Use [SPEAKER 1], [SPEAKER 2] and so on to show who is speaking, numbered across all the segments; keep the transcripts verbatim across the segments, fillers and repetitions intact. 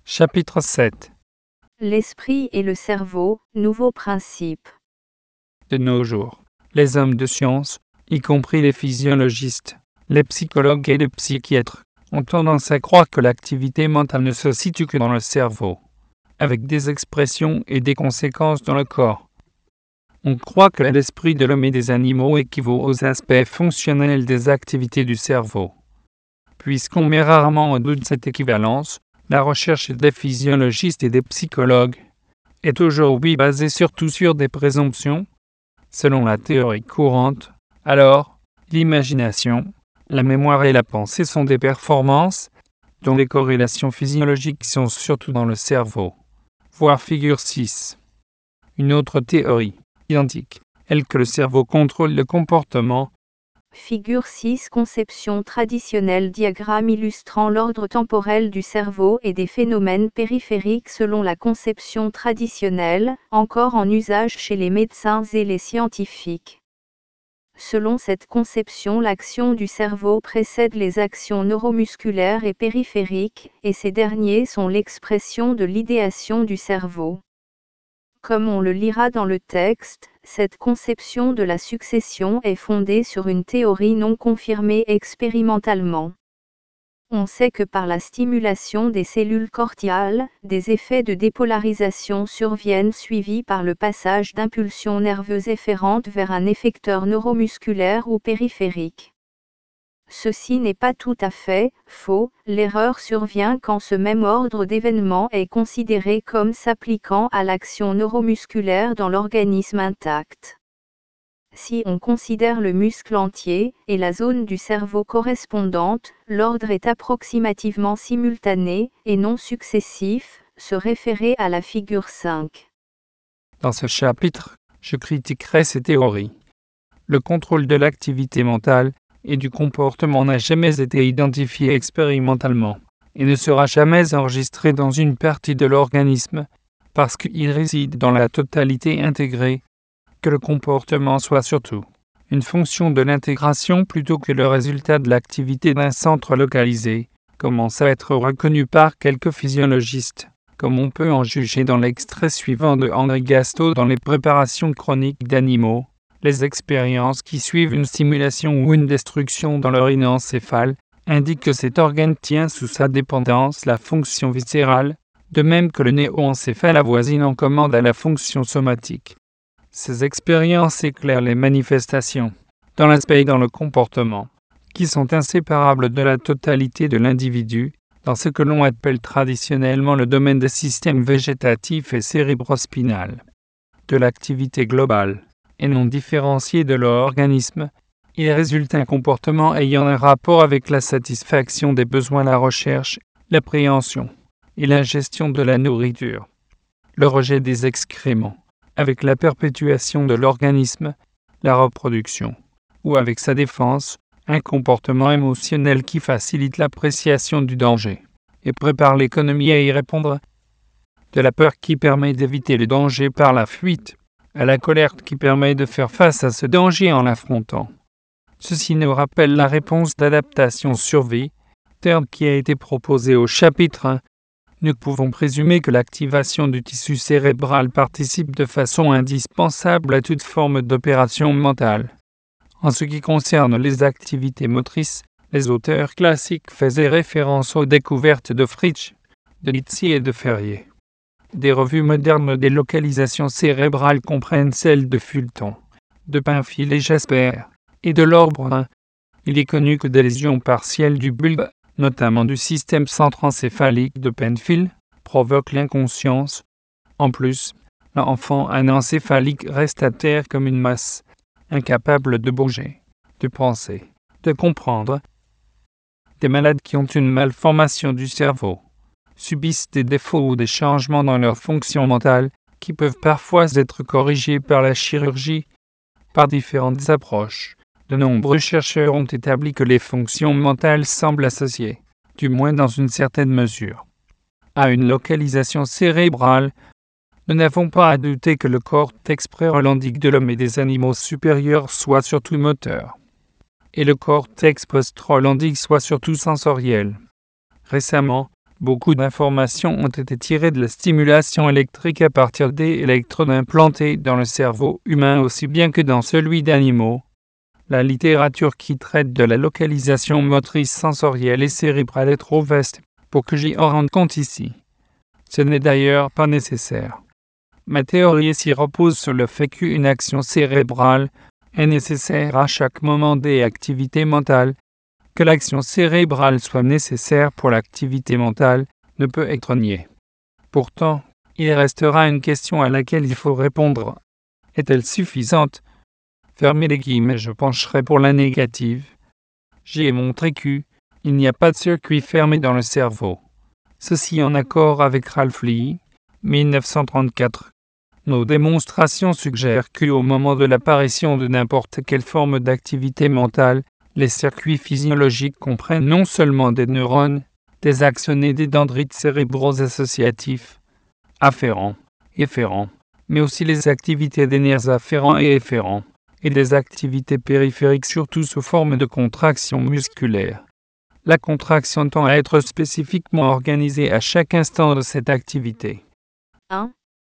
[SPEAKER 1] Chapitre sept.
[SPEAKER 2] L'esprit et le cerveau, nouveau principe.
[SPEAKER 1] De nos jours, les hommes de science, y compris les physiologistes, les psychologues et les psychiatres, ont tendance à croire que l'activité mentale ne se situe que dans le cerveau, avec des expressions et des conséquences dans le corps. On croit que l'esprit de l'homme et des animaux équivaut aux aspects fonctionnels des activités du cerveau. Puisqu'on met rarement en doute cette équivalence, la recherche des physiologistes et des psychologues est aujourd'hui basée surtout sur des présomptions. Selon la théorie courante, alors, l'imagination, la mémoire et la pensée sont des performances dont les corrélations physiologiques sont surtout dans le cerveau. Voir figure six. Une autre théorie, identique, est que le cerveau contrôle le comportement.
[SPEAKER 2] Figure six. Conception traditionnelle. Diagramme illustrant l'ordre temporel du cerveau et des phénomènes périphériques selon la conception traditionnelle, encore en usage chez les médecins et les scientifiques. Selon cette conception, l'action du cerveau précède les actions neuromusculaires et périphériques, et ces derniers sont l'expression de l'idéation du cerveau. Comme on le lira dans le texte, cette conception de la succession est fondée sur une théorie non confirmée expérimentalement. On sait que par la stimulation des cellules corticales, des effets de dépolarisation surviennent suivis par le passage d'impulsions nerveuses efférentes vers un effecteur neuromusculaire ou périphérique. Ceci n'est pas tout à fait faux, l'erreur survient quand ce même ordre d'événements est considéré comme s'appliquant à l'action neuromusculaire dans l'organisme intact. Si on considère le muscle entier, et la zone du cerveau correspondante, l'ordre est approximativement simultané, et non successif, se référer à la figure cinq.
[SPEAKER 1] Dans ce chapitre, je critiquerai ces théories. Le contrôle de l'activité mentale et du comportement n'a jamais été identifié expérimentalement, et ne sera jamais enregistré dans une partie de l'organisme, parce qu'il réside dans la totalité intégrée, que le comportement soit surtout une fonction de l'intégration plutôt que le résultat de l'activité d'un centre localisé, commence à être reconnu par quelques physiologistes, comme on peut en juger dans l'extrait suivant de Henri Gastaut dans les préparations chroniques d'animaux. Les expériences qui suivent une stimulation ou une destruction dans leur inéncéphale indiquent que cet organe tient sous sa dépendance la fonction viscérale, de même que le néoencéphale avoisine en commande à la fonction somatique. Ces expériences éclairent les manifestations, dans l'aspect et dans le comportement, qui sont inséparables de la totalité de l'individu, dans ce que l'on appelle traditionnellement le domaine des systèmes végétatifs et cérébrospinal, de l'activité globale, et non différenciée de leur organisme. Il résulte un comportement ayant un rapport avec la satisfaction des besoins, la recherche, l'appréhension et la gestion de la nourriture, le rejet des excréments, avec la perpétuation de l'organisme, la reproduction, ou avec sa défense, un comportement émotionnel qui facilite l'appréciation du danger et prépare l'économie à y répondre, de la peur qui permet d'éviter le danger par la fuite, à la colère qui permet de faire face à ce danger en l'affrontant. Ceci nous rappelle la réponse d'adaptation survie, terme qui a été proposé au chapitre un. Nous pouvons présumer que l'activation du tissu cérébral participe de façon indispensable à toute forme d'opération mentale. En ce qui concerne les activités motrices, les auteurs classiques faisaient référence aux découvertes de Fritsch, de Litsi et de Ferrier. Des revues modernes des localisations cérébrales comprennent celles de Fulton, de Pinfield et Jasper, et de Lorbrun. Il est connu que des lésions partielles du bulbe, notamment du système centrencéphalique de Penfield, provoquent l'inconscience. En plus, l'enfant anencéphalique reste à terre comme une masse, incapable de bouger, de penser, de comprendre. Des malades qui ont une malformation du cerveau subissent des défauts ou des changements dans leur fonction mentale qui peuvent parfois être corrigés par la chirurgie, par différentes approches. De nombreux chercheurs ont établi que les fonctions mentales semblent associées, du moins dans une certaine mesure, à une localisation cérébrale. Nous n'avons pas à douter que le cortex prérolandique de l'homme et des animaux supérieurs soit surtout moteur, et le cortex post-rolandique soit surtout sensoriel. Récemment, Beaucoup d'informations ont été tirées de la stimulation électrique à partir des électrodes implantées dans le cerveau humain aussi bien que dans celui d'animaux. La littérature qui traite de la localisation motrice sensorielle et cérébrale est trop vaste pour que j'y en rende compte ici. Ce n'est d'ailleurs pas nécessaire. Ma théorie s'y repose sur le fait qu'une action cérébrale est nécessaire à chaque moment des activités mentales. Que l'action cérébrale soit nécessaire pour l'activité mentale ne peut être nié. Pourtant, il restera une question à laquelle il faut répondre. Est-elle suffisante ? Fermez les guillemets, je pencherai pour la négative. J'y ai montré qu'il n'y a pas de circuit fermé dans le cerveau. Ceci en accord avec Ralph Lee, mille neuf cent trente-quatre. Nos démonstrations suggèrent qu'au moment de l'apparition de n'importe quelle forme d'activité mentale, les circuits physiologiques comprennent non seulement des neurones, des axones et des dendrites cérébraux associatifs, afférents, efférents, mais aussi les activités des nerfs afférents et efférents, et des activités périphériques surtout sous forme de contraction musculaire. La contraction tend à être spécifiquement organisée à chaque instant de cette activité.
[SPEAKER 2] un.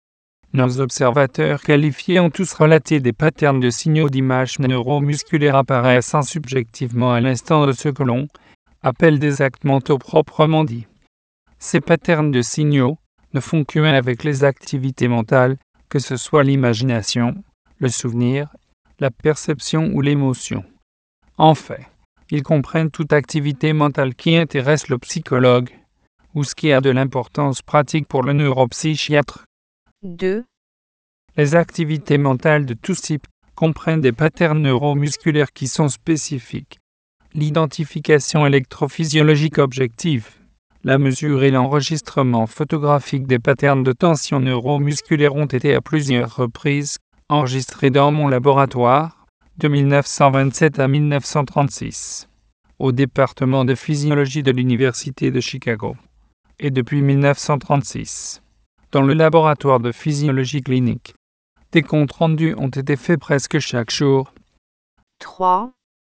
[SPEAKER 1] Nos observateurs qualifiés ont tous relaté des patterns de signaux d'image neuromusculaires apparaissant subjectivement à l'instant de ce que l'on appelle des actes mentaux proprement dits. Ces patterns de signaux ne font qu'un avec les activités mentales, que ce soit l'imagination, le souvenir, la perception ou l'émotion. En fait, ils comprennent toute activité mentale qui intéresse le psychologue, ou ce qui a de l'importance pratique pour le neuropsychiatre.
[SPEAKER 2] deux.
[SPEAKER 1] Les activités mentales de tous types comprennent des patterns neuromusculaires qui sont spécifiques. L'identification électrophysiologique objective, la mesure et l'enregistrement photographique des patterns de tension neuromusculaire ont été à plusieurs reprises enregistrés dans mon laboratoire, de mille neuf cent vingt-sept à mille neuf cent trente-six, au département de physiologie de l'Université de Chicago, et depuis mille neuf cent trente-six, dans le laboratoire de physiologie clinique. Des comptes rendus ont été faits presque chaque jour.
[SPEAKER 2] trois.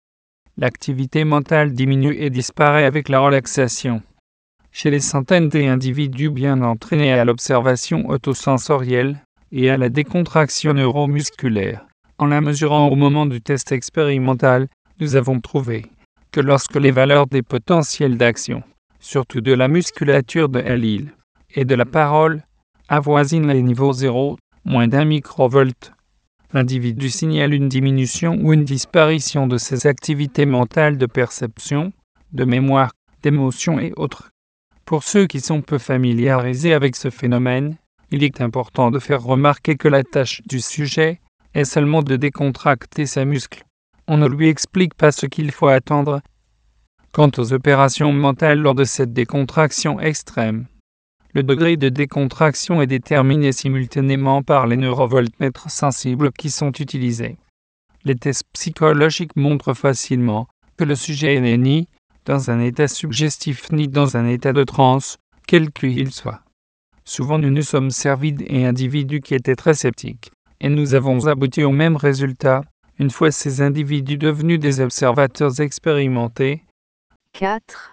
[SPEAKER 1] L'activité mentale diminue et disparaît avec la relaxation. Chez les centaines d'individus bien entraînés à l'observation autosensorielle et à la décontraction neuromusculaire, en la mesurant au moment du test expérimental, nous avons trouvé que lorsque les valeurs des potentiels d'action, surtout de la musculature de l'île et de la parole, avoisinent les niveaux zéro, moins d'un microvolt, l'individu signale une diminution ou une disparition de ses activités mentales de perception, de mémoire, d'émotion et autres. Pour ceux qui sont peu familiarisés avec ce phénomène, il est important de faire remarquer que la tâche du sujet est seulement de décontracter ses muscles. On ne lui explique pas ce qu'il faut attendre. Quant aux opérations mentales lors de cette décontraction extrême, le degré de décontraction est déterminé simultanément par les neurovoltmètres sensibles qui sont utilisés. Les tests psychologiques montrent facilement que le sujet n'est ni dans un état suggestif ni dans un état de transe, quel qu'il soit. Souvent nous nous sommes servis d'individus qui étaient très sceptiques, et nous avons abouti au même résultat, une fois ces individus devenus des observateurs expérimentés.
[SPEAKER 2] quatre.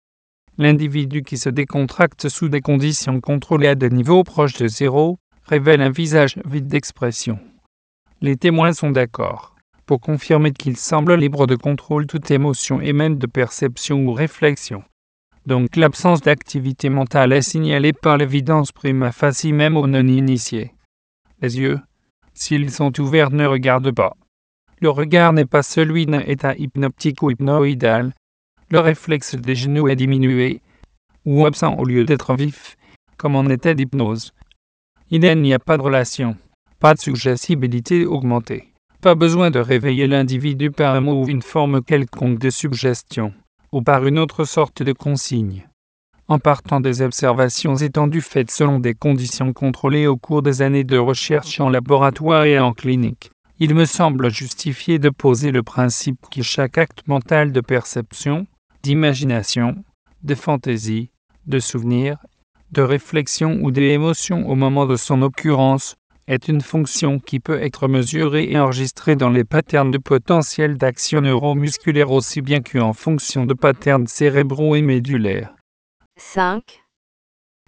[SPEAKER 1] L'individu qui se décontracte sous des conditions contrôlées à des niveaux proches de zéro révèle un visage vide d'expression. Les témoins sont d'accord pour confirmer qu'il semble libre de contrôle toute émotion et même de perception ou réflexion. Donc l'absence d'activité mentale est signalée par l'évidence prima facie même aux non-initiés. Les yeux, s'ils sont ouverts, ne regardent pas. Le regard n'est pas celui d'un état hypnotique ou hypnoïdal. Le réflexe des genoux est diminué ou absent au lieu d'être vif, comme en état d'hypnose. Il n'y a pas de relation, pas de suggestibilité augmentée. Pas besoin de réveiller l'individu par un mot ou une forme quelconque de suggestion, ou par une autre sorte de consigne. En partant des observations étendues faites selon des conditions contrôlées au cours des années de recherche en laboratoire et en clinique, il me semble justifié de poser le principe que chaque acte mental de perception, d'imagination, de fantaisie, de souvenir, de réflexion ou d'émotion au moment de son occurrence, est une fonction qui peut être mesurée et enregistrée dans les patterns de potentiel d'action neuromusculaire aussi bien qu'en fonction de patterns cérébraux et médulaires.
[SPEAKER 2] cinq.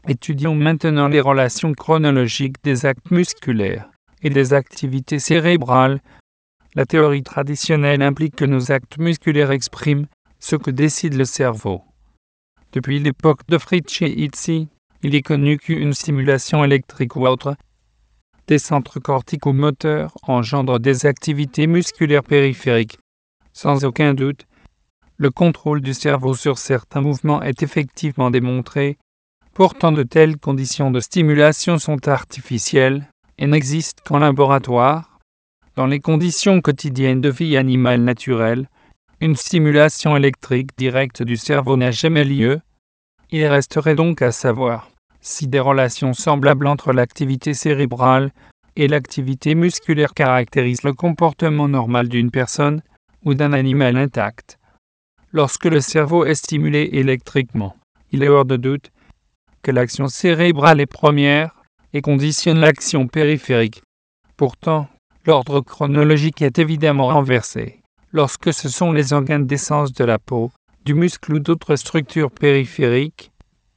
[SPEAKER 1] Étudions maintenant les relations chronologiques des actes musculaires et des activités cérébrales. La théorie traditionnelle implique que nos actes musculaires expriment ce que décide le cerveau. Depuis l'époque de Fritsch et Itzi, il est connu qu'une stimulation électrique ou autre des centres corticomoteurs engendre des activités musculaires périphériques. Sans aucun doute, le contrôle du cerveau sur certains mouvements est effectivement démontré. Pourtant, de telles conditions de stimulation sont artificielles et n'existent qu'en laboratoire. Dans les conditions quotidiennes de vie animale naturelle, une stimulation électrique directe du cerveau n'a jamais lieu. Il resterait donc à savoir si des relations semblables entre l'activité cérébrale et l'activité musculaire caractérisent le comportement normal d'une personne ou d'un animal intact. Lorsque le cerveau est stimulé électriquement, il est hors de doute que l'action cérébrale est première et conditionne l'action périphérique. Pourtant, l'ordre chronologique est évidemment renversé lorsque ce sont les organes d'essence de la peau, du muscle ou d'autres structures périphériques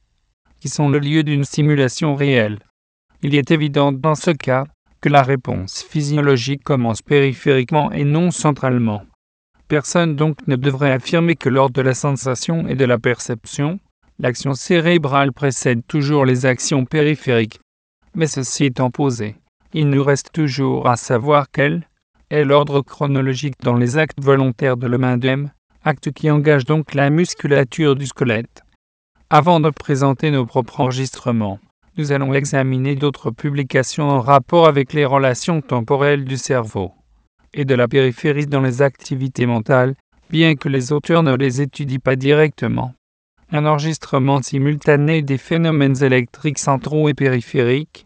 [SPEAKER 1] qui sont le lieu d'une stimulation réelle. Il est évident dans ce cas que la réponse physiologique commence périphériquement et non centralement. Personne donc ne devrait affirmer que lors de la sensation et de la perception, l'action cérébrale précède toujours les actions périphériques. Mais ceci étant posé, il nous reste toujours à savoir quel est l'ordre chronologique dans les actes volontaires de l'homme, acte qui engage donc la musculature du squelette. Avant de présenter nos propres enregistrements, nous allons examiner d'autres publications en rapport avec les relations temporelles du cerveau et de la périphérie dans les activités mentales, bien que les auteurs ne les étudient pas directement. Un enregistrement simultané des phénomènes électriques centraux et périphériques,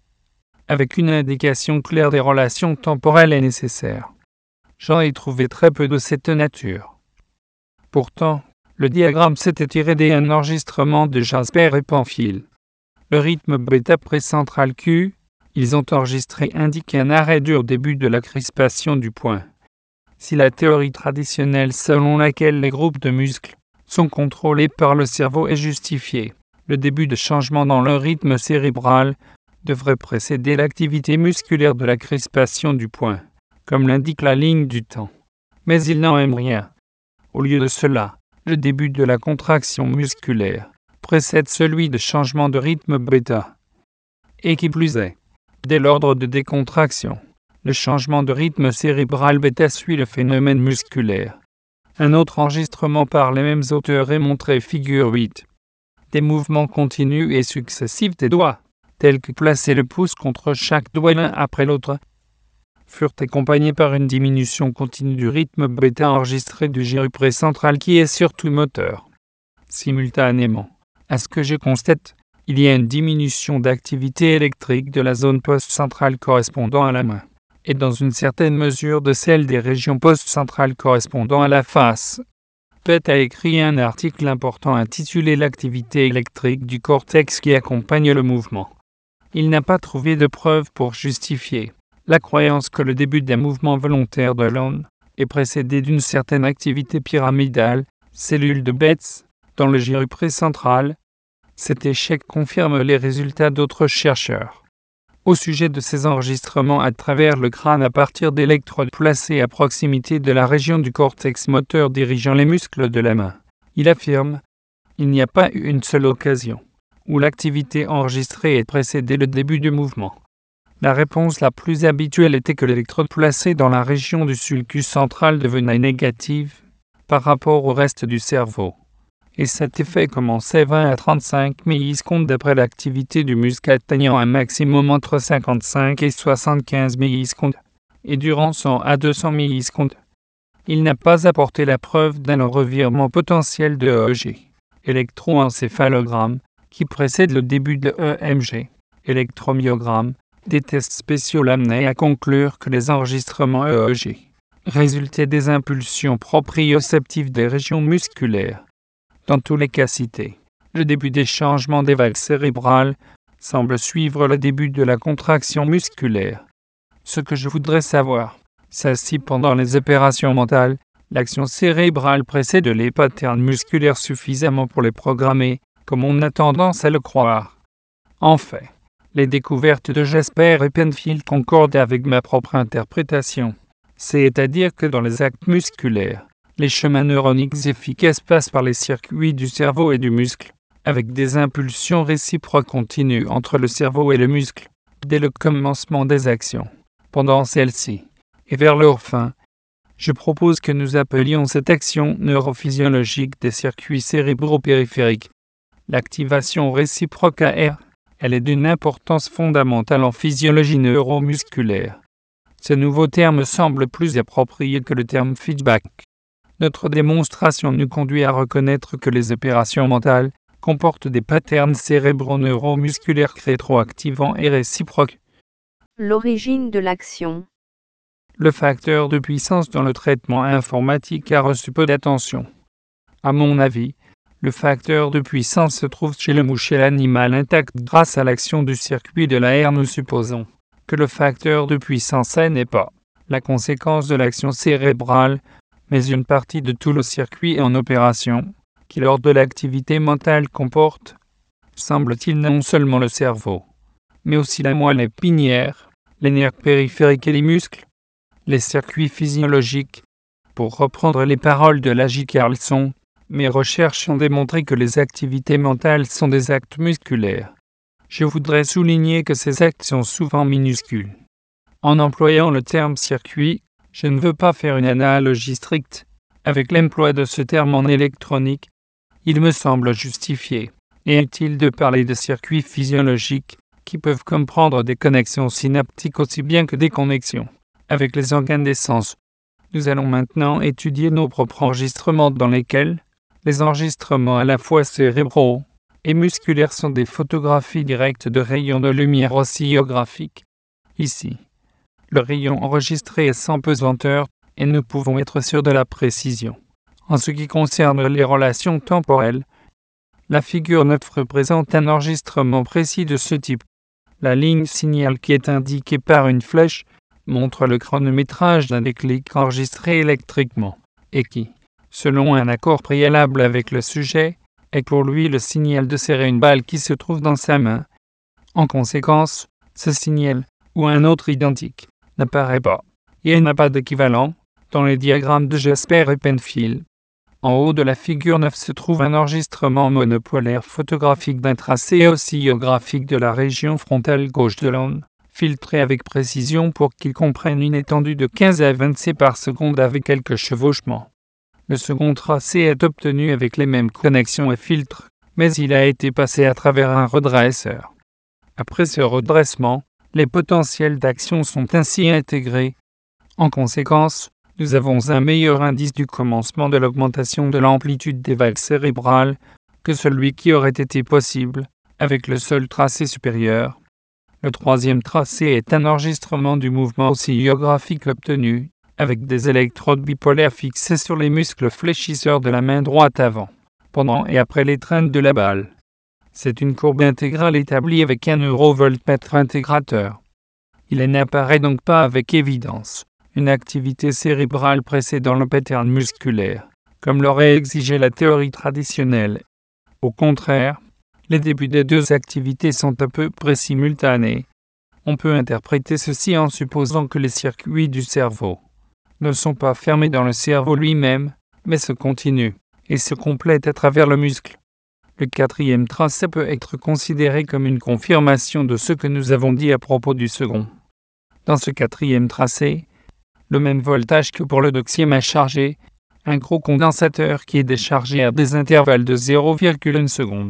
[SPEAKER 1] avec une indication claire des relations temporelles est nécessaire. J'en ai trouvé très peu de cette nature. Pourtant, le diagramme s'était tiré d'un enregistrement de Jasper et Pamphile. Le rythme bêta précentral Q, ils ont enregistré indique un arrêt dur au début de la crispation du poing. Si la théorie traditionnelle selon laquelle les groupes de muscles sont contrôlés par le cerveau est justifiée, le début de changement dans le rythme cérébral devrait précéder l'activité musculaire de la crispation du poing, comme l'indique la ligne du temps. Mais il n'en est rien. Au lieu de cela, le début de la contraction musculaire précède celui de changement de rythme bêta. Et qui plus est, dès l'ordre de décontraction, le changement de rythme cérébral bêta suit le phénomène musculaire. Un autre enregistrement par les mêmes auteurs est montré figure huit. Des mouvements continus et successifs des doigts, tels que placer le pouce contre chaque doigt l'un après l'autre, furent accompagnés par une diminution continue du rythme bêta enregistré du gyrus précentral qui est surtout moteur. Simultanément, à ce que je constate, il y a une diminution d'activité électrique de la zone post-centrale correspondant à la main, et dans une certaine mesure de celle des régions post-centrales correspondant à la face. Pett a écrit un article important intitulé « L'activité électrique du cortex qui accompagne le mouvement ». Il n'a pas trouvé de preuves pour justifier la croyance que le début d'un mouvement volontaire de l'homme est précédé d'une certaine activité pyramidale, cellule de Betz, dans le gyrus précentral. Cet échec confirme les résultats d'autres chercheurs. Au sujet de ces enregistrements à travers le crâne à partir d'électrodes placées à proximité de la région du cortex moteur dirigeant les muscles de la main, il affirme « Il n'y a pas eu une seule occasion où l'activité enregistrée ait précédé le début du mouvement. » La réponse la plus habituelle était que l'électrode placée dans la région du sulcus central devenait négative par rapport au reste du cerveau. Et cet effet commençait vingt à trente-cinq millisecondes d'après l'activité du muscle atteignant un maximum entre cinquante-cinq et soixante-quinze millisecondes, et durant cent à deux cents millisecondes. Il n'a pas apporté la preuve d'un revirement potentiel de E E G, électroencéphalogramme, qui précède le début de E M G, électromyogramme. Des tests spéciaux l'amenaient à conclure que les enregistrements E E G résultaient des impulsions proprioceptives des régions musculaires. Dans tous les cas cités, le début des changements des vagues cérébrales semble suivre le début de la contraction musculaire. Ce que je voudrais savoir, c'est si pendant les opérations mentales, l'action cérébrale précède les patterns musculaires suffisamment pour les programmer, comme on a tendance à le croire. En fait, les découvertes de Jasper et Penfield concordent avec ma propre interprétation. C'est-à-dire que dans les actes musculaires, les chemins neuroniques efficaces passent par les circuits du cerveau et du muscle, avec des impulsions réciproques continues entre le cerveau et le muscle, dès le commencement des actions, pendant celles-ci, et vers leur fin. Je propose que nous appelions cette action neurophysiologique des circuits cérébraux périphériques. L'activation réciproque A R, elle est d'une importance fondamentale en physiologie neuromusculaire. Ce nouveau terme semble plus approprié que le terme feedback. Notre démonstration nous conduit à reconnaître que les opérations mentales comportent des patterns cérébraux neuromusculaires rétroactivants et réciproques.
[SPEAKER 2] L'origine de l'action.
[SPEAKER 1] Le facteur de puissance dans le traitement informatique a reçu peu d'attention. À mon avis, le facteur de puissance se trouve chez le mouche et l'animal intact grâce à l'action du circuit de l'A R. Nous supposons que le facteur de puissance n'est pas la conséquence de l'action cérébrale, mais une partie de tout le circuit en opération, qui lors de l'activité mentale comporte, semble-t-il, non seulement le cerveau, mais aussi la moelle épinière, les nerfs périphériques et les muscles, les circuits physiologiques. Pour reprendre les paroles de Laji Carlson, mes recherches ont démontré que les activités mentales sont des actes musculaires. Je voudrais souligner que ces actes sont souvent minuscules. En employant le terme circuit, je ne veux pas faire une analogie stricte avec l'emploi de ce terme en électronique. Il me semble justifié et utile de parler de circuits physiologiques qui peuvent comprendre des connexions synaptiques aussi bien que des connexions avec les organes des sens. Nous allons maintenant étudier nos propres enregistrements dans lesquels les enregistrements à la fois cérébraux et musculaires sont des photographies directes de rayons de lumière oscillographiques. Ici, le rayon enregistré est sans pesanteur et nous pouvons être sûrs de la précision. En ce qui concerne les relations temporelles, la figure neuf représente un enregistrement précis de ce type. La ligne signal qui est indiquée par une flèche montre le chronométrage d'un déclic enregistré électriquement et qui, selon un accord préalable avec le sujet, est pour lui le signal de serrer une balle qui se trouve dans sa main. En conséquence, ce signal, ou un autre identique, n'apparaît pas, et il n'a pas d'équivalent, dans les diagrammes de Jasper et Penfield. En haut de la figure neuf se trouve un enregistrement monopolaire photographique d'un tracé oscillographique de la région frontale gauche de l'onde, filtré avec précision pour qu'il comprenne une étendue de quinze à vingt C par seconde avec quelques chevauchements. Le second tracé est obtenu avec les mêmes connexions et filtres, mais il a été passé à travers un redresseur. Après ce redressement, les potentiels d'action sont ainsi intégrés. En conséquence, nous avons un meilleur indice du commencement de l'augmentation de l'amplitude des vagues cérébrales que celui qui aurait été possible avec le seul tracé supérieur. Le troisième tracé est un enregistrement du mouvement oscillographique obtenu avec des électrodes bipolaires fixées sur les muscles fléchisseurs de la main droite avant, pendant et après l'étreinte de la balle. C'est une courbe intégrale établie avec un eurovoltmètre intégrateur. Il n'apparaît donc pas avec évidence une activité cérébrale précédant le pattern musculaire, comme l'aurait exigé la théorie traditionnelle. Au contraire, les débuts des deux activités sont à peu près simultanés. On peut interpréter ceci en supposant que les circuits du cerveau ne sont pas fermés dans le cerveau lui-même, mais se continuent et se complètent à travers le muscle. Le quatrième tracé peut être considéré comme une confirmation de ce que nous avons dit à propos du second. Dans ce quatrième tracé, le même voltage que pour le deuxième est chargé, un gros condensateur qui est déchargé à des intervalles de zéro virgule un seconde.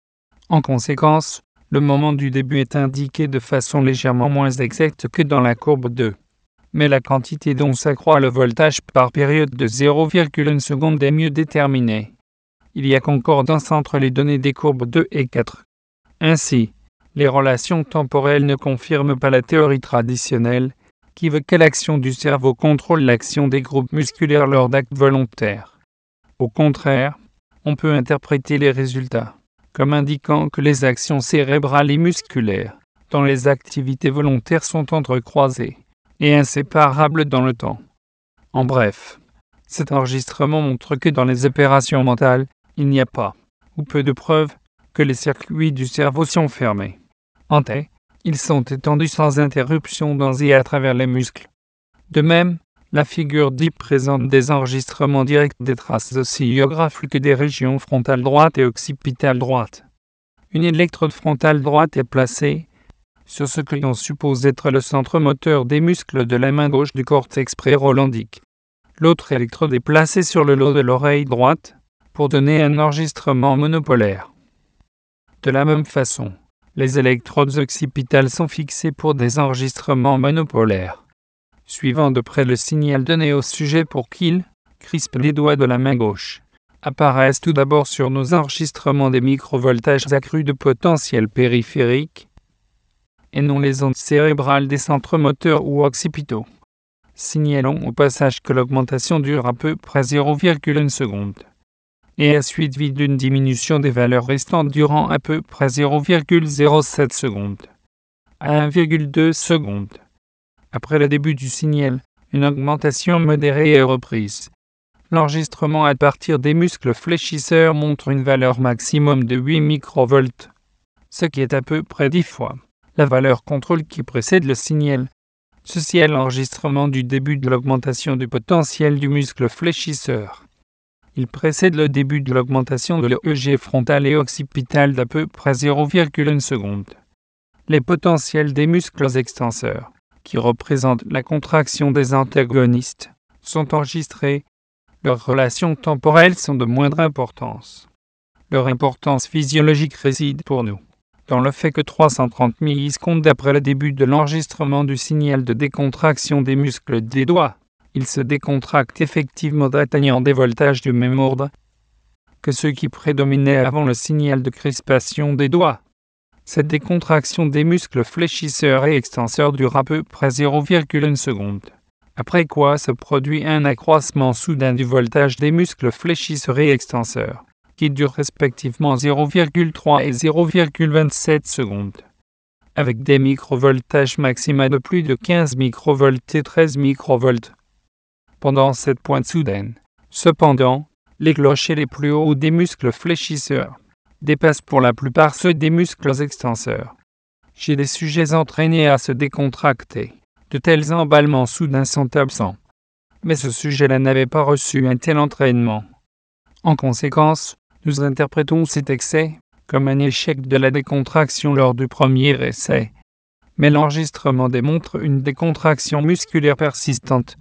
[SPEAKER 1] En conséquence, le moment du début est indiqué de façon légèrement moins exacte que dans la courbe deux. Mais la quantité dont s'accroît le voltage par période de zéro virgule un seconde est mieux déterminée. Il y a concordance entre les données des courbes deux et quatre. Ainsi, les relations temporelles ne confirment pas la théorie traditionnelle, qui veut que l'action du cerveau contrôle l'action des groupes musculaires lors d'actes volontaires. Au contraire, on peut interpréter les résultats comme indiquant que les actions cérébrales et musculaires dans les activités volontaires sont entrecroisées et inséparables dans le temps. En bref, cet enregistrement montre que dans les opérations mentales, il n'y a pas, ou peu de preuves, que les circuits du cerveau sont fermés. En T, ils sont étendus sans interruption dans et à travers les muscles. De même, la figure dix présente des enregistrements directs des traces oscillographiques des régions frontale droite et occipitale droite. Une électrode frontale droite est placée sur ce que l'on suppose être le centre moteur des muscles de la main gauche du cortex pré-rolandique. L'autre électrode est placée sur le lot de l'oreille droite pour donner un enregistrement monopolaire. De la même façon, les électrodes occipitales sont fixées pour des enregistrements monopolaires, suivant de près le signal donné au sujet pour qu'il crispe les doigts de la main gauche. Apparaissent tout d'abord sur nos enregistrements des microvoltages accrus de potentiel périphérique et non les ondes cérébrales des centres moteurs ou occipitaux. Signalons au passage que l'augmentation dure à peu près zéro virgule un seconde et est suivie d'une diminution des valeurs restantes durant à peu près zéro virgule zéro sept secondes à un virgule deux secondes. Après le début du signal, une augmentation modérée est reprise. L'enregistrement à partir des muscles fléchisseurs montre une valeur maximum de huit microvolts, ce qui est à peu près dix fois la valeur contrôle qui précède le signal. Ceci est l'enregistrement du début de l'augmentation du potentiel du muscle fléchisseur. Il précède le début de l'augmentation de l'E E G frontal et occipital d'à peu près zéro virgule un seconde. Les potentiels des muscles extenseurs, qui représentent la contraction des antagonistes, sont enregistrés. Leurs relations temporelles sont de moindre importance. Leur importance physiologique réside pour nous dans le fait que trois cent trente millisecondes après le début de l'enregistrement du signal de décontraction des muscles des doigts, ils se décontractent effectivement atteignant des voltages du même ordre que ceux qui prédominaient avant le signal de crispation des doigts. Cette décontraction des muscles fléchisseurs et extenseurs dure à peu près zéro virgule un seconde, après quoi se produit un accroissement soudain du voltage des muscles fléchisseurs et extenseurs, qui dure respectivement zéro virgule trois et zéro virgule vingt-sept secondes, avec des microvoltages maxima de plus de quinze microvolts et treize microvolts. Pendant cette pointe soudaine, cependant, les clochers les plus hauts des muscles fléchisseurs dépassent pour la plupart ceux des muscles extenseurs. Chez les sujets entraînés à se décontracter, de tels emballements soudains sont absents. Mais ce sujet-là n'avait pas reçu un tel entraînement. En conséquence, nous interprétons cet excès comme un échec de la décontraction lors du premier essai. Mais l'enregistrement démontre une décontraction musculaire persistante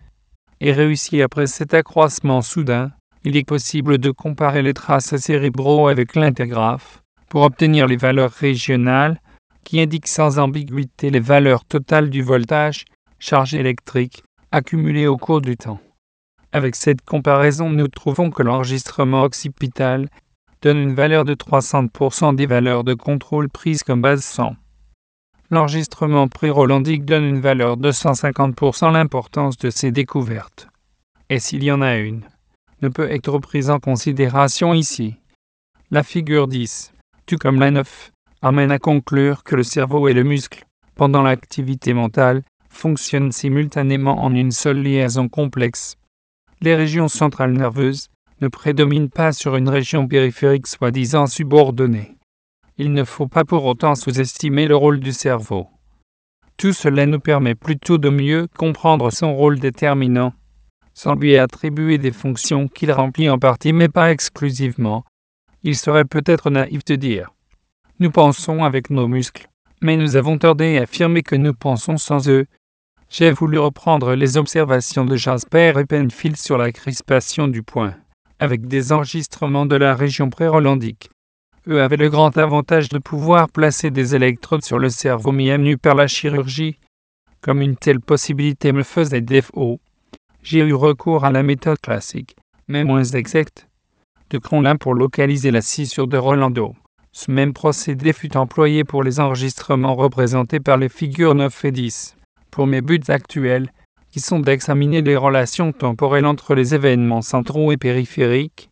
[SPEAKER 1] et réussie après cet accroissement soudain. Il est possible de comparer les traces cérébraux avec l'intergraphe pour obtenir les valeurs régionales qui indiquent sans ambiguïté les valeurs totales du voltage, charge électrique, accumulées au cours du temps. Avec cette comparaison, nous trouvons que l'enregistrement occipital donne une valeur de trois cents pour cent des valeurs de contrôle prises comme base cent. L'enregistrement pré-rolandique donne une valeur de cent cinquante pour cent. L'importance de ces découvertes, et s'il y en a une, ne peut être prise en considération ici. La figure dix, tout comme la neuf, amène à conclure que le cerveau et le muscle, pendant l'activité mentale, fonctionnent simultanément en une seule liaison complexe. Les régions centrales nerveuses ne prédominent pas sur une région périphérique soi-disant subordonnée. Il ne faut pas pour autant sous-estimer le rôle du cerveau. Tout cela nous permet plutôt de mieux comprendre son rôle déterminant, sans lui attribuer des fonctions qu'il remplit en partie mais pas exclusivement. Il serait peut-être naïf de dire « Nous pensons avec nos muscles, mais nous avons tendé à affirmer que nous pensons sans eux ». J'ai voulu reprendre les observations de Jasper et Penfield sur la crispation du poing, avec des enregistrements de la région pré-rolandique. Eux avaient le grand avantage de pouvoir placer des électrodes sur le cerveau mis à nu par la chirurgie. Comme une telle possibilité me faisait défaut, j'ai eu recours à la méthode classique, mais moins exacte, de Cronlin pour localiser la scissure de Rolando. Ce même procédé fut employé pour les enregistrements représentés par les figures neuf et dix. Pour mes buts actuels, qui sont d'examiner les relations temporelles entre les événements centraux et périphériques,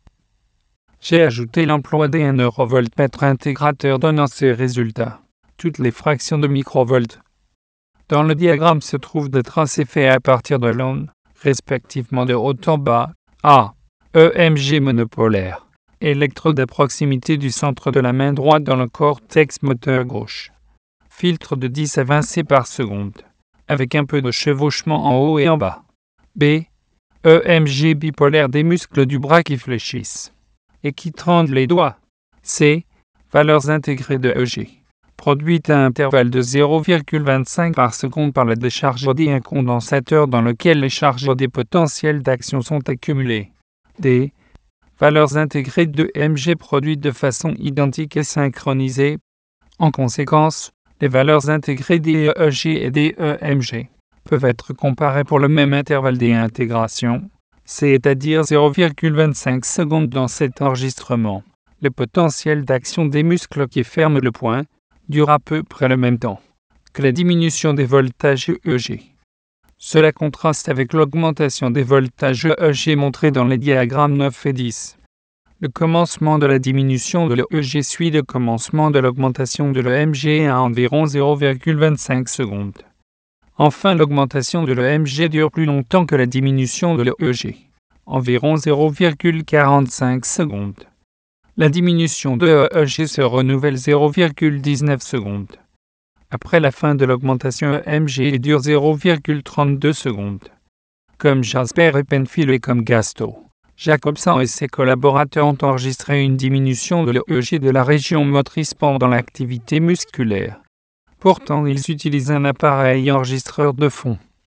[SPEAKER 1] j'ai ajouté l'emploi d'un eurovoltmètre intégrateur donnant ces résultats, toutes les fractions de microvolts. Dans le diagramme se trouvent des tracés faits à partir de l'onde, respectivement de haut en bas, A, E M G monopolaire, électrode à proximité du centre de la main droite dans le cortex moteur gauche. filtre de dix à vingt C par seconde, avec un peu de chevauchement en haut et en bas. B. E M G bipolaire des muscles du bras qui fléchissent et qui tendent les doigts. C. Valeurs intégrées de E G, produites à intervalle de zéro virgule vingt-cinq par seconde par la décharge O D, un condensateur dans lequel les charges O D potentielles d'action sont accumulées. D. Valeurs intégrées de E M G produites de façon identique et synchronisée. En conséquence, les valeurs intégrées des E E G et des E M G peuvent être comparées pour le même intervalle d'intégration, c'est-à-dire zéro virgule vingt-cinq secondes dans cet enregistrement. Le potentiel d'action des muscles qui ferment le poing dure à peu près le même temps que la diminution des voltages E E G. Cela contraste avec l'augmentation des voltages E E G montrés dans les diagrammes neuf et dix. Le commencement de la diminution de l'E E G suit le commencement de l'augmentation de l'E M G à environ zéro virgule vingt-cinq secondes. Enfin, l'augmentation de l'E M G dure plus longtemps que la diminution de l'E E G, environ zéro virgule quarante-cinq secondes. La diminution de l'E E G se renouvelle zéro virgule dix-neuf secondes. Après la fin de l'augmentation E M G dure zéro virgule trente-deux secondes. Comme Jasper et Penfield et comme Gasto, Jacobson et ses collaborateurs ont enregistré une diminution de l'E E G de la région motrice pendant l'activité musculaire. Pourtant, ils utilisent un appareil enregistreur de fond.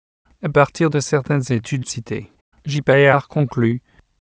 [SPEAKER 1] À partir de certaines études citées, J. Payard conclut: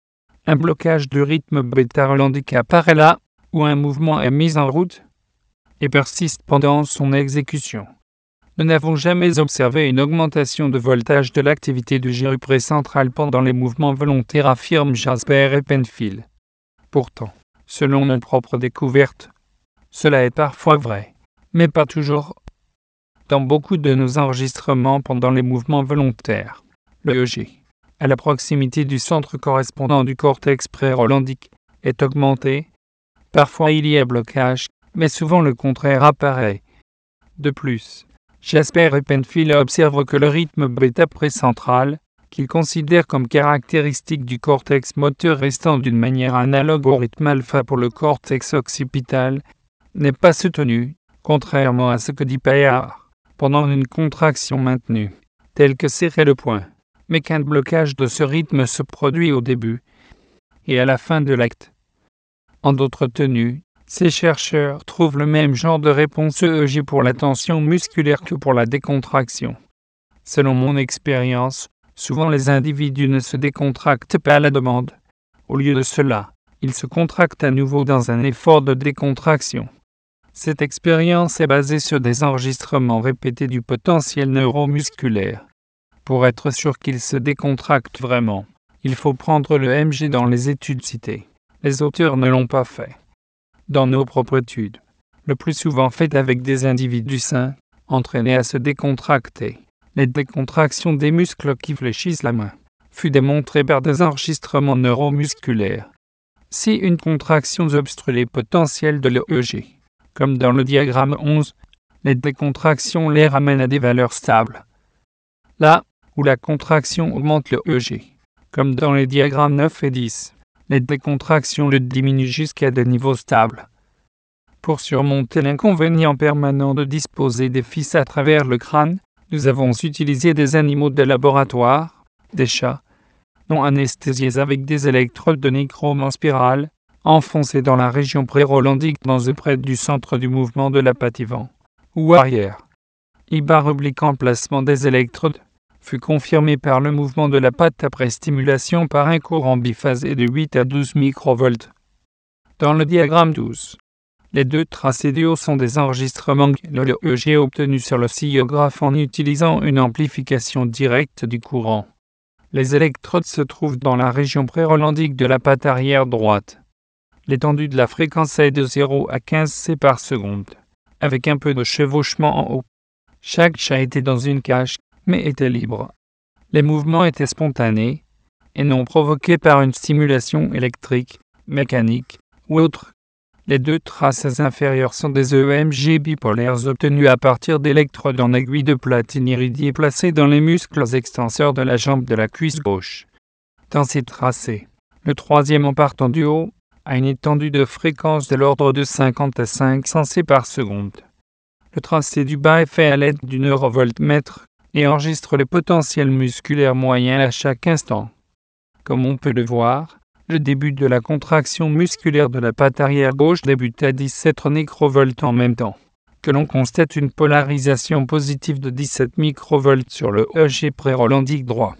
[SPEAKER 1] un blocage du rythme bêta-relandique apparaît là où un mouvement est mis en route et persiste pendant son exécution. Nous n'avons jamais observé une augmentation de voltage de l'activité du gyrus précentral pendant les mouvements volontaires, affirment Jasper et Penfield. Pourtant, selon notre propre découverte, cela est parfois vrai, mais pas toujours. Dans beaucoup de nos enregistrements pendant les mouvements volontaires, le E E G, à la proximité du centre correspondant du cortex pré-relandique, est augmenté. Parfois il y a blocage, mais souvent le contraire apparaît. De plus, Jasper et Penfield observent que le rythme bêta précentral, qu'ils considèrent comme caractéristique du cortex moteur restant d'une manière analogue au rythme alpha pour le cortex occipital, n'est pas soutenu, contrairement à ce que dit Payard, pendant une contraction maintenue, telle que serrer le poing, mais qu'un blocage de ce rythme se produit au début et à la fin de l'acte. En d'autres tenues, ces chercheurs trouvent le même genre de réponse E E G pour la tension musculaire que pour la décontraction. Selon mon expérience, souvent les individus ne se décontractent pas à la demande. Au lieu de cela, ils se contractent à nouveau dans un effort de décontraction. Cette expérience est basée sur des enregistrements répétés du potentiel neuromusculaire. Pour être sûr qu'il se décontracte vraiment, il faut prendre le E M G dans les études citées. Les auteurs ne l'ont pas fait. Dans nos propres études, le plus souvent faites avec des individus sains, entraînés à se décontracter, les décontractions des muscles qui fléchissent la main, fut démontrée par des enregistrements neuromusculaires. Si une contraction obstrue les potentiels de l'E E G, comme dans le diagramme onze, les décontractions les ramènent à des valeurs stables. Là où la contraction augmente le E E G, comme dans les diagrammes neuf et dix, les décontractions le diminuent jusqu'à des niveaux stables. Pour surmonter l'inconvénient permanent de disposer des fils à travers le crâne, nous avons utilisé des animaux de laboratoire, des chats, non anesthésiés avec des électrodes de nichrome en spirale, enfoncés dans la région pré-relandique dans et près du centre du mouvement de la patte avant ou arrière. Hyper-oblique emplacement des électrodes fut confirmé par le mouvement de la patte après stimulation par un courant biphasé de huit à douze microvolts. Dans le diagramme douze, les deux tracés du haut sont des enregistrements de l'E E G obtenus sur le sciographe en utilisant une amplification directe du courant. Les électrodes se trouvent dans la région pré-relandique de la patte arrière droite. L'étendue de la fréquence est de zéro à quinze C par seconde, avec un peu de chevauchement en haut. Chaque chat était dans une cage, mais était libre. Les mouvements étaient spontanés et non provoqués par une stimulation électrique, mécanique ou autre. Les deux traces inférieures sont des E M G bipolaires obtenus à partir d'électrodes en aiguille de platine irradiée placées dans les muscles extenseurs de la jambe de la cuisse gauche. Dans ces tracés, le troisième en partant du haut a une étendue de fréquence de l'ordre de cinquante à cinq cents C par seconde. Le tracé du bas est fait à l'aide du neurovoltmètre et enregistre le potentiel musculaire moyen à chaque instant. Comme on peut le voir, le début de la contraction musculaire de la patte arrière gauche débute à dix-sept microvolts en même temps que l'on constate une polarisation positive de dix-sept microvolts sur le E E G pré-rolandique droit.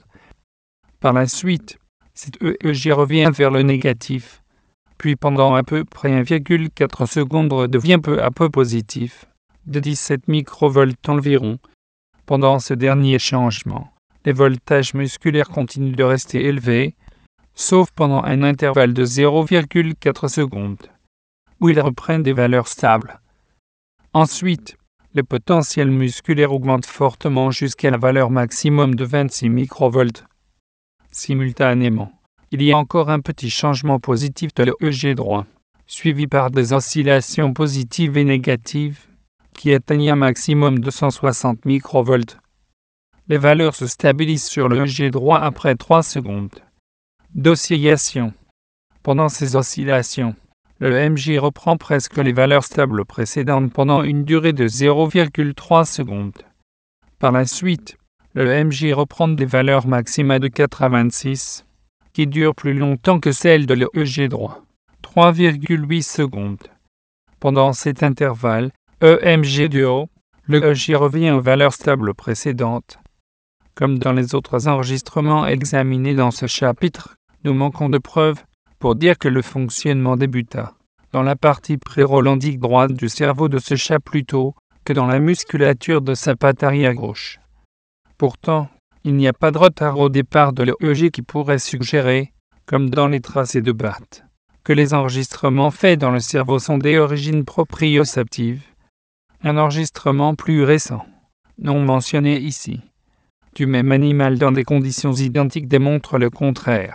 [SPEAKER 1] Par la suite, cet E E G revient vers le négatif, puis pendant à peu près un virgule quatre secondes redevient peu à peu positif, de dix-sept microvolts environ. Pendant ce dernier changement, les voltages musculaires continuent de rester élevés, sauf pendant un intervalle de zéro virgule quatre secondes, où ils reprennent des valeurs stables. Ensuite, le potentiel musculaire augmente fortement jusqu'à la valeur maximum de vingt-six microvolts. Simultanément, il y a encore un petit changement positif de l'E E G droit, suivi par des oscillations positives et négatives, qui atteignent un maximum de cent soixante microvolts. Les valeurs se stabilisent sur le E E G droit après trois secondes d'oscillation. Pendant ces oscillations, le E M J reprend presque les valeurs stables précédentes pendant une durée de zéro virgule trois secondes. Par la suite, le E M J reprend des valeurs maximales de quatre à vingt-six, qui durent plus longtemps que celles de l'E E G droit, trois virgule huit secondes. Pendant cet intervalle, E M G du haut, le E E G revient aux valeurs stables précédentes. Comme dans les autres enregistrements examinés dans ce chapitre, nous manquons de preuves pour dire que le fonctionnement débuta dans la partie pré-rolandique droite du cerveau de ce chat plutôt que dans la musculature de sa patte arrière gauche. Pourtant, il n'y a pas de retard au départ de l'E E G qui pourrait suggérer, comme dans les tracés de Barth, que les enregistrements faits dans le cerveau sont des origines proprioceptives. Un enregistrement plus récent, non mentionné ici, du même animal dans des conditions identiques démontre le contraire.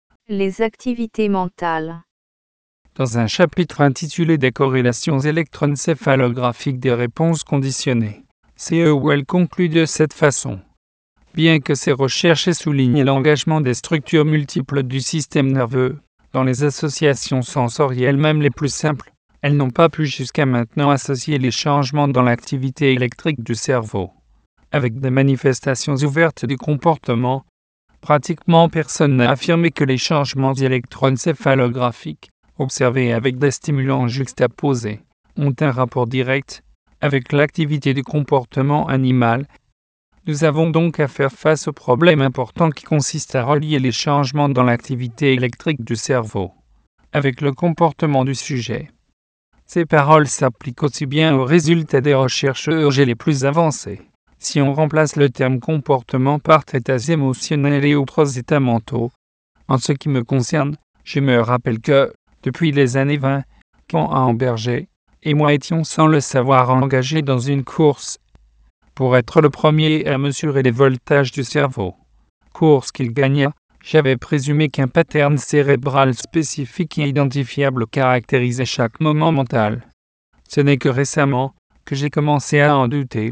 [SPEAKER 2] Les activités mentales.
[SPEAKER 1] Dans un chapitre intitulé Des corrélations électroencéphalographiques des réponses conditionnées, C E Well conclut de cette façon. Bien que ces recherches aient souligné l'engagement des structures multiples du système nerveux, dans les associations sensorielles même les plus simples, elles n'ont pas pu jusqu'à maintenant associer les changements dans l'activité électrique du cerveau avec des manifestations ouvertes du comportement. Pratiquement personne n'a affirmé que les changements électroencéphalographiques, observés avec des stimulants juxtaposés, ont un rapport direct avec l'activité du comportement animal. Nous avons donc à faire face au problème important qui consiste à relier les changements dans l'activité électrique du cerveau avec le comportement du sujet. Ces paroles s'appliquent aussi bien aux résultats des recherches E E G les plus avancées. Si on remplace le terme comportement par états émotionnels et autres états mentaux, en ce qui me concerne, je me rappelle que, depuis les années vingt, quand Amberger et moi étions sans le savoir engagés dans une course pour être le premier à mesurer les voltages du cerveau, course qu'il gagna, j'avais présumé qu'un pattern cérébral spécifique et identifiable caractérisait chaque moment mental. Ce n'est que récemment que j'ai commencé à en douter.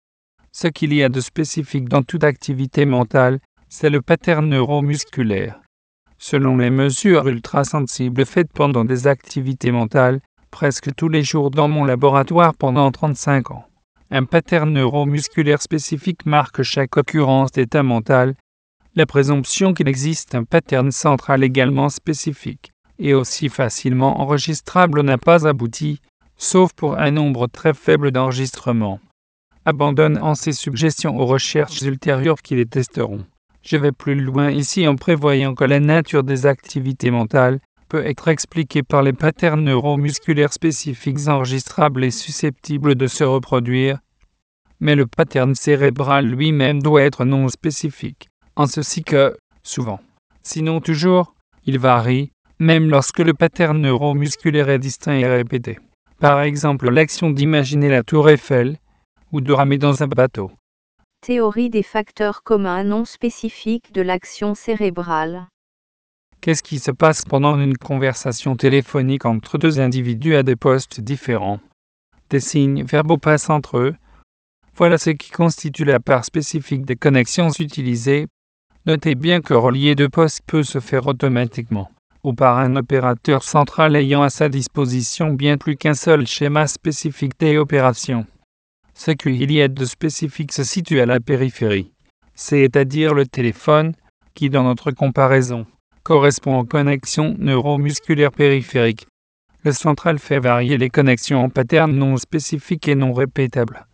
[SPEAKER 1] Ce qu'il y a de spécifique dans toute activité mentale, c'est le pattern neuromusculaire. Selon les mesures ultrasensibles faites pendant des activités mentales, presque tous les jours dans mon laboratoire pendant trente-cinq ans, un pattern neuromusculaire spécifique marque chaque occurrence d'état mental. La présomption qu'il existe un pattern central également spécifique et aussi facilement enregistrable n'a pas abouti, sauf pour un nombre très faible d'enregistrements. Abandonne en ces suggestions aux recherches ultérieures qui les testeront. Je vais plus loin ici en prévoyant que la nature des activités mentales peut être expliquée par les patterns neuromusculaires spécifiques enregistrables et susceptibles de se reproduire. Mais le pattern cérébral lui-même doit être non spécifique, en ceci que, souvent, sinon toujours, il varie, même lorsque le pattern neuromusculaire est distinct et répété. Par exemple, l'action d'imaginer la tour Eiffel, ou de ramer dans un bateau.
[SPEAKER 2] Théorie des facteurs communs non spécifiques de l'action cérébrale.
[SPEAKER 1] Qu'est-ce qui se passe pendant une conversation téléphonique entre deux individus à des postes différents? Des signes verbaux passent entre eux. Voilà ce qui constitue la part spécifique des connexions utilisées. Notez bien que relier deux postes peut se faire automatiquement, ou par un opérateur central ayant à sa disposition bien plus qu'un seul schéma spécifique des opérations. Ce qu'il y a de spécifique se situe à la périphérie, c'est-à-dire le téléphone, qui dans notre comparaison, correspond aux connexions neuromusculaires périphériques. Le central fait varier les connexions en patterns non spécifiques et non répétables.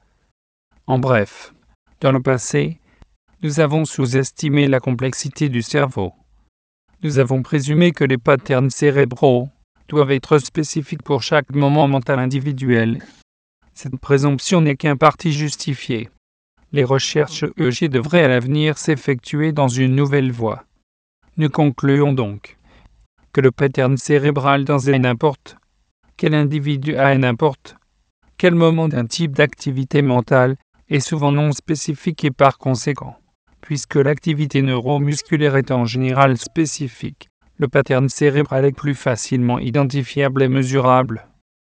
[SPEAKER 1] En bref, dans le passé, nous avons sous-estimé la complexité du cerveau. Nous avons présumé que les patterns cérébraux doivent être spécifiques pour chaque moment mental individuel. Cette présomption n'est qu'en partie justifiée. Les recherches E E G devraient à l'avenir s'effectuer dans une nouvelle voie. Nous concluons donc que le pattern cérébral dans un n'importe quel individu à un n'importe quel moment d'un type d'activité mentale est souvent non spécifique et par conséquent, puisque l'activité neuromusculaire est en général spécifique, le pattern cérébral est plus facilement identifiable et mesurable.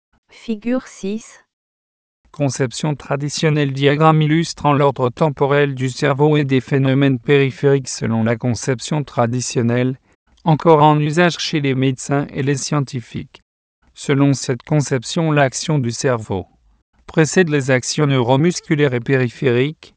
[SPEAKER 2] Figure six.
[SPEAKER 1] Conception traditionnelle diagramme illustrant l'ordre temporel du cerveau et des phénomènes périphériques selon la conception traditionnelle, encore en usage chez les médecins et les scientifiques. Selon cette conception, l'action du cerveau précède les actions neuromusculaires et périphériques,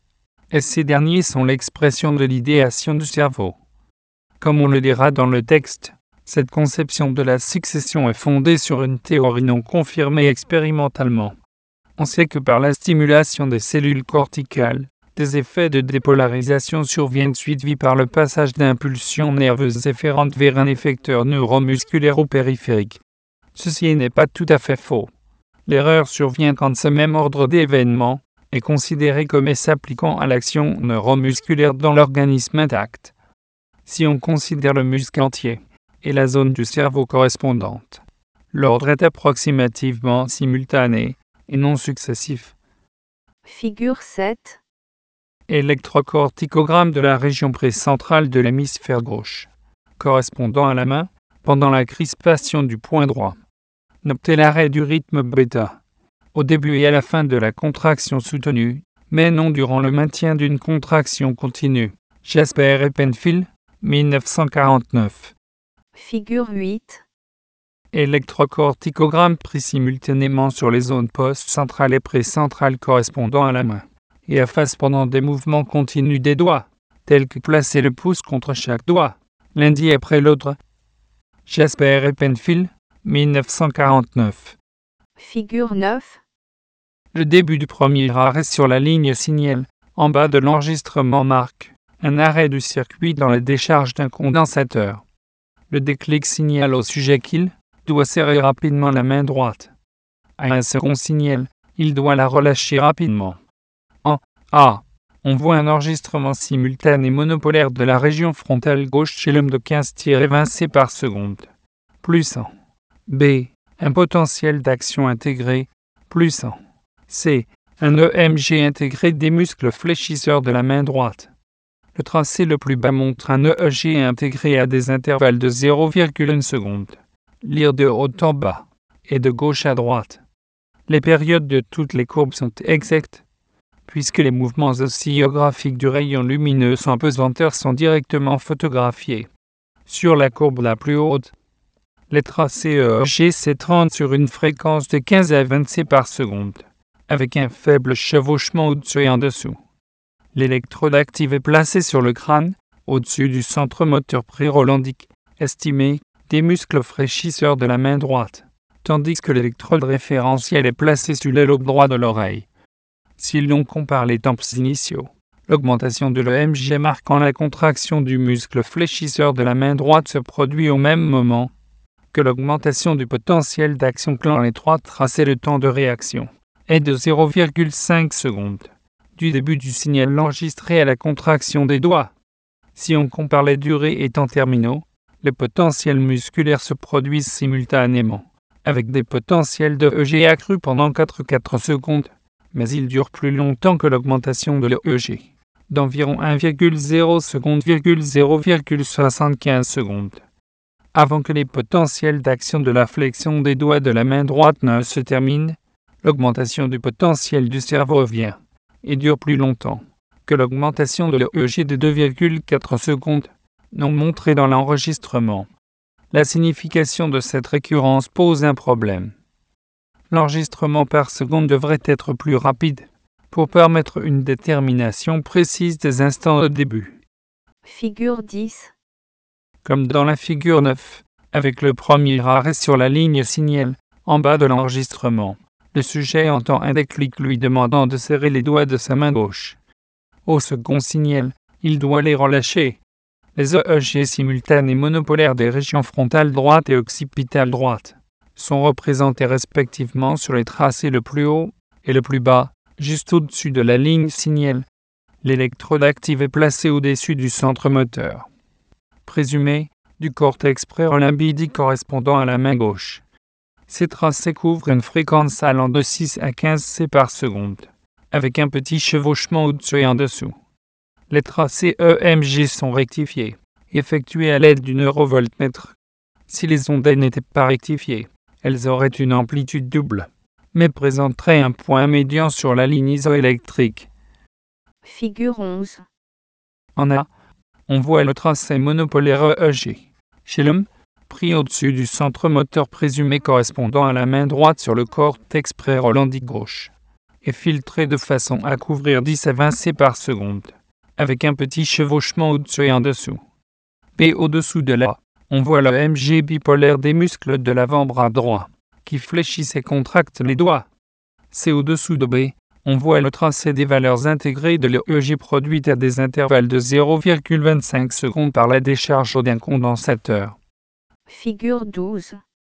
[SPEAKER 1] et ces derniers sont l'expression de l'idéation du cerveau. Comme on le lira dans le texte, cette conception de la succession est fondée sur une théorie non confirmée expérimentalement. On sait que par la stimulation des cellules corticales, des effets de dépolarisation surviennent suivis par le passage d'impulsions nerveuses efférentes vers un effecteur neuromusculaire ou périphérique. Ceci n'est pas tout à fait faux. L'erreur survient quand ce même ordre d'événements est considéré comme s'appliquant à l'action neuromusculaire dans l'organisme intact. Si on considère le muscle entier et la zone du cerveau correspondante, l'ordre est approximativement simultané et non successif.
[SPEAKER 2] Figure sept.
[SPEAKER 1] Électrocorticogramme de la région précentrale de l'hémisphère gauche, correspondant à la main, pendant la crispation du poing droit. Notez l'arrêt du rythme bêta, au début et à la fin de la contraction soutenue, mais non durant le maintien d'une contraction continue. Jasper et Penfield, dix-neuf cent quarante-neuf.
[SPEAKER 2] Figure huit.
[SPEAKER 1] Électrocorticogramme pris simultanément sur les zones post-centrales et pré-centrales correspondant à la main, et à face pendant des mouvements continus des doigts, tels que placer le pouce contre chaque doigt, l'un dit après l'autre. Jasper et Penfield, dix-neuf cent quarante-neuf.
[SPEAKER 2] Figure neuf.
[SPEAKER 1] Le début du premier arrêt sur la ligne signal, en bas de l'enregistrement marque un arrêt du circuit dans la décharge d'un condensateur. Le déclic signale au sujet qu'il doit serrer rapidement la main droite. À un second signal, il doit la relâcher rapidement. En A, on voit un enregistrement simultané monopolaire de la région frontale gauche chez l'homme de quinze à vingt C par seconde. Plus en B, un potentiel d'action intégré. Plus en C, un E M G intégré des muscles fléchisseurs de la main droite. Le tracé le plus bas montre un E E G intégré à des intervalles de zéro virgule un seconde. Lire de haut en bas et de gauche à droite. Les périodes de toutes les courbes sont exactes, puisque les mouvements oscillographiques du rayon lumineux sans pesanteur sont directement photographiés. Sur la courbe la plus haute, les tracés E E G s'étendent sur une fréquence de quinze à vingt C par seconde, avec un faible chevauchement au-dessus et en dessous. L'électrode active est placée sur le crâne, au-dessus du centre moteur pré-rolandique, estimé, des muscles fléchisseurs de la main droite, tandis que l'électrode référentielle est placée sur le lobe droit de l'oreille. Si l'on compare les temps initiaux, l'augmentation de l'E M G marquant la contraction du muscle fléchisseur de la main droite se produit au même moment que l'augmentation du potentiel d'action dans les trois tracés. Le temps de réaction est de zéro virgule cinq secondes, du début du signal enregistré à la contraction des doigts. Si on compare les durées et temps terminaux, les potentiels musculaires se produisent simultanément, avec des potentiels de E E G accrus pendant quatre virgule quatre secondes, mais ils durent plus longtemps que l'augmentation de l'E E G, d'environ un virgule zéro secondes, zéro virgule soixante-quinze secondes. Avant que les potentiels d'action de la flexion des doigts de la main droite ne se terminent, l'augmentation du potentiel du cerveau vient et dure plus longtemps que l'augmentation de l'E E G de deux virgule quatre secondes, non montrée dans l'enregistrement. La signification de cette récurrence pose un problème. l'enregistrement par seconde devrait être plus rapide pour permettre une détermination précise des instants de début.
[SPEAKER 2] Figure dix.
[SPEAKER 1] Comme dans la figure neuf, avec le premier arrêt sur la ligne signal, en bas de l'enregistrement, le sujet entend un déclic lui demandant de serrer les doigts de sa main gauche. Au second signal, il doit les relâcher. Les E E G simultanes et monopolaires des régions frontale droite et occipitale droite sont représentés respectivement sur les tracés le plus haut et le plus bas, juste au-dessus de la ligne signal. L'électrode active est placée au-dessus du centre moteur présumé du cortex prélimbique correspondant à la main gauche. Ces tracés couvrent une fréquence allant de six à quinze C par seconde, avec un petit chevauchement au-dessus et en dessous. Les tracés E M G sont rectifiés, effectués à l'aide du neurovoltmètre. Si les ondes n'étaient pas rectifiées, elles auraient une amplitude double, mais présenteraient un point médian sur la ligne isoélectrique.
[SPEAKER 2] Figure onze.
[SPEAKER 1] En A, on voit le tracé monopolaire E E G. Chez l'homme, pris au-dessus du centre moteur présumé correspondant à la main droite sur le cortex prérolandique gauche, et filtré de façon à couvrir dix à vingt C par seconde, avec un petit chevauchement au-dessus et en dessous. B au-dessous de là, on voit le M G bipolaire des muscles de l'avant-bras droit, qui fléchissent et contractent les doigts. C au-dessous de B, on voit le tracé des valeurs intégrées de l'E E G produites à des intervalles de zéro virgule vingt-cinq secondes par la décharge d'un condensateur.
[SPEAKER 2] Figure douze.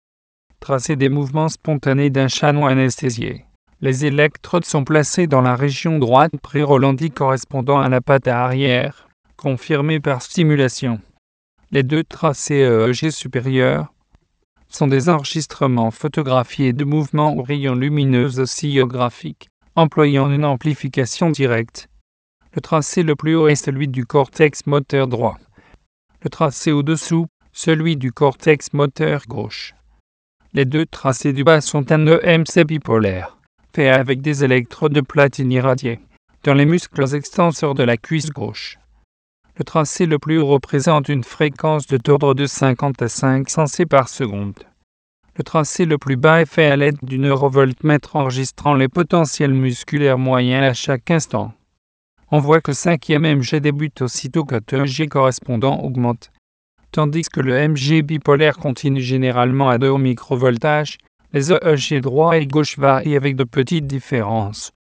[SPEAKER 1] Tracé des mouvements spontanés d'un chanon anesthésié. Les électrodes sont placées dans la région droite prérolandique correspondant à la patte arrière, confirmée par stimulation. Les deux tracés E E G supérieurs sont des enregistrements photographiés de mouvements aux rayons lumineux oscillographiques, employant une amplification directe. Le tracé le plus haut est celui du cortex moteur droit. Le tracé au-dessous, celui du cortex moteur gauche. Les deux tracés du bas sont un E M C bipolaire, fait avec des électrodes de platine irradiées, dans les muscles extenseurs de la cuisse gauche. Le tracé le plus haut représente une fréquence de d'ordre de cinquante à cinq cents C par seconde. Le tracé le plus bas est fait à l'aide du neurovoltmètre enregistrant les potentiels musculaires moyens à chaque instant. On voit que cinquième M G débute aussitôt que E E G correspondant augmente, tandis que le M G bipolaire continue généralement à deux microvoltages. Les E E G droit et gauche varient avec de petites différences.